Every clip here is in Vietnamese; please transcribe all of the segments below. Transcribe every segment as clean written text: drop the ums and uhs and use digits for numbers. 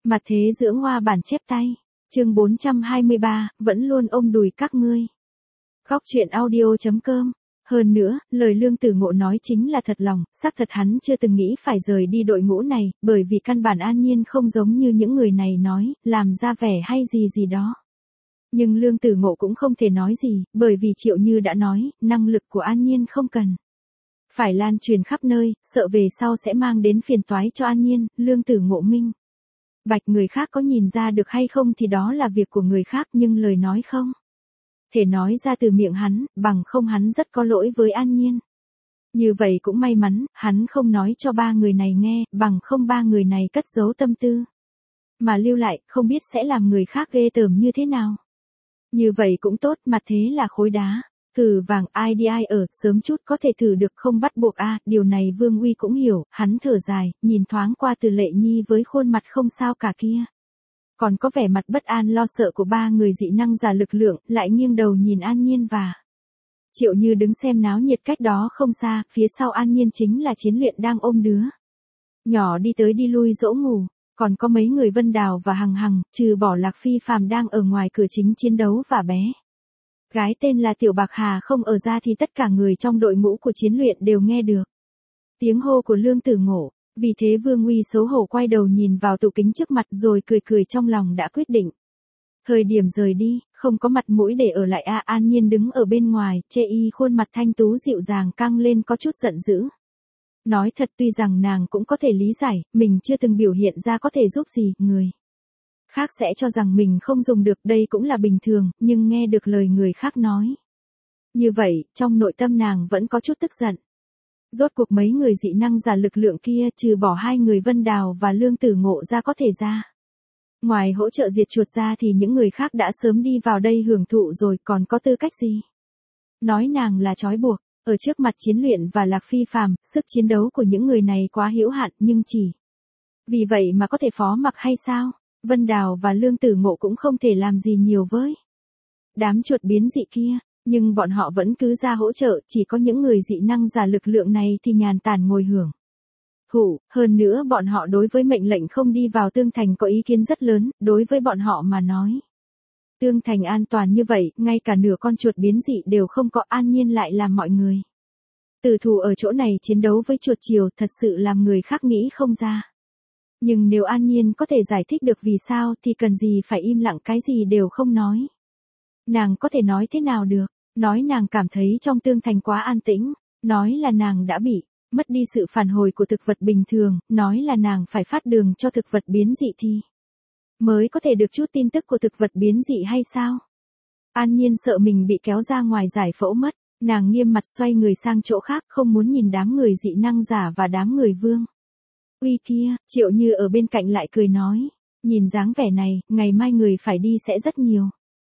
Mặt thế dưỡng hoa bản chép tay. Chương 423, vẫn luôn ôm đùi các ngươi. Góc truyện audio.com. Hơn nữa, lời Lương Tử Ngộ nói chính là thật lòng, xác thật hắn chưa từng nghĩ phải rời đi đội ngũ này, bởi vì căn bản An Nhiên không giống như những người này nói, làm ra vẻ hay gì gì đó. Nhưng Lương Tử Ngộ cũng không thể nói gì, bởi vì Triệu Như đã nói, năng lực của An Nhiên không cần phải lan truyền khắp nơi, sợ về sau sẽ mang đến phiền toái cho An Nhiên. Lương Tử Ngộ minh bạch người khác có nhìn ra được hay không thì đó là việc của người khác, nhưng lời nói không thể nói ra từ miệng hắn, bằng không hắn rất có lỗi với An Nhiên. Như vậy cũng may mắn, hắn không nói cho ba người này nghe, bằng không ba người này cất giấu tâm tư mà lưu lại, không biết sẽ làm người khác ghê tởm như thế nào. Như vậy cũng tốt, mặt thế là khối đá, cử vàng ai đi ai ở, sớm chút có thể thử được không bắt buộc a. Điều này Vương Uy cũng hiểu, hắn thở dài, nhìn thoáng qua Từ Lệ Nhi với khuôn mặt không sao cả kia. Còn có vẻ mặt bất an lo sợ của ba người dị năng giả lực lượng, lại nghiêng đầu nhìn An Nhiên và Triệu Như đứng xem náo nhiệt cách đó không xa, phía sau An Nhiên chính là Chiến Luyện đang ôm đứa nhỏ đi tới đi lui dỗ ngủ. Còn có mấy người Vân Đào và Hằng Hằng, trừ bỏ Lạc Phi Phàm đang ở ngoài cửa chính chiến đấu và bé gái tên là Tiểu Bạc Hà không ở ra thì tất cả người trong đội ngũ của Chiến Luyện đều nghe được tiếng hô của Lương Tử Ngộ. Vì thế Vương Uy xấu hổ quay đầu nhìn vào tủ kính trước mặt rồi cười cười trong lòng đã quyết định. Thời điểm rời đi, không có mặt mũi để ở lại a. An Nhiên đứng ở bên ngoài, chê y khuôn mặt thanh tú dịu dàng căng lên có chút giận dữ. Nói thật tuy rằng nàng cũng có thể lý giải, mình chưa từng biểu hiện ra có thể giúp gì, người khác sẽ cho rằng mình không dùng được, đây cũng là bình thường, nhưng nghe được lời người khác nói như vậy, trong nội tâm nàng vẫn có chút tức giận. Rốt cuộc mấy người dị năng giả lực lượng kia trừ bỏ hai người Vân Đào và Lương Tử Ngộ ra có thể ra ngoài hỗ trợ diệt chuột ra thì những người khác đã sớm đi vào đây hưởng thụ rồi, còn có tư cách gì nói nàng là trói buộc. Ở trước mặt Chiến Luyện và Lạc Phi Phàm, sức chiến đấu của những người này quá hữu hạn, nhưng chỉ vì vậy mà có thể phó mặc hay sao? Vân Đào và Lương Tử Ngộ cũng không thể làm gì nhiều với đám chuột biến dị kia, nhưng bọn họ vẫn cứ ra hỗ trợ, chỉ có những người dị năng giả lực lượng này thì nhàn tản ngồi hưởng thụ. Hơn nữa bọn họ đối với mệnh lệnh không đi vào Tương Thành có ý kiến rất lớn, đối với bọn họ mà nói. Tương Thành an toàn như vậy, ngay cả nửa con chuột biến dị đều không có. An Nhiên lại làm mọi người tử thủ ở chỗ này chiến đấu với chuột chiều, thật sự làm người khác nghĩ không ra. Nhưng nếu An Nhiên có thể giải thích được vì sao thì cần gì phải im lặng cái gì đều không nói. Nàng có thể nói thế nào được, nói nàng cảm thấy trong Tương Thành quá an tĩnh, nói là nàng đã bị mất đi sự phản hồi của thực vật bình thường, nói là nàng phải phát đường cho thực vật biến dị thì mới có thể được chút tin tức của thực vật biến dị hay sao? An Nhiên sợ mình bị kéo ra ngoài giải phẫu mất, nàng nghiêm mặt xoay người sang chỗ khác, không muốn nhìn đám người dị năng giả và đám người Vương Uy kia. Triệu Như ở bên cạnh lại cười nói, nhìn dáng vẻ này, ngày mai người phải đi sẽ rất nhiều.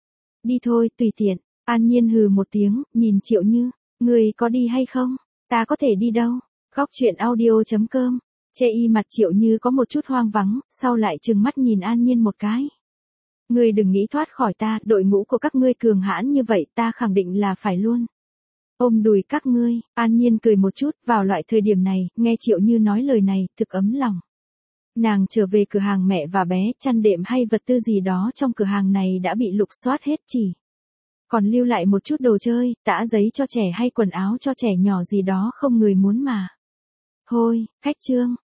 Đi thôi, tùy tiện. An Nhiên hừ một tiếng, nhìn Triệu Như, người có đi hay không? Ta có thể đi đâu? Góc truyện audio.com. Chê y mặt Triệu Như có một chút hoang vắng, sau lại trừng mắt nhìn An Nhiên một cái. Ngươi đừng nghĩ thoát khỏi ta, đội ngũ của các ngươi cường hãn như vậy, ta khẳng định là phải luôn ôm đùi các ngươi. An Nhiên cười một chút, vào loại thời điểm này, nghe Triệu Như nói lời này, thực ấm lòng. Nàng trở về cửa hàng mẹ và bé, chăn đệm hay vật tư gì đó trong cửa hàng này đã bị lục soát hết, chỉ còn lưu lại một chút đồ chơi, tã giấy cho trẻ hay quần áo cho trẻ nhỏ gì đó không người muốn mà. Thôi, khách trương.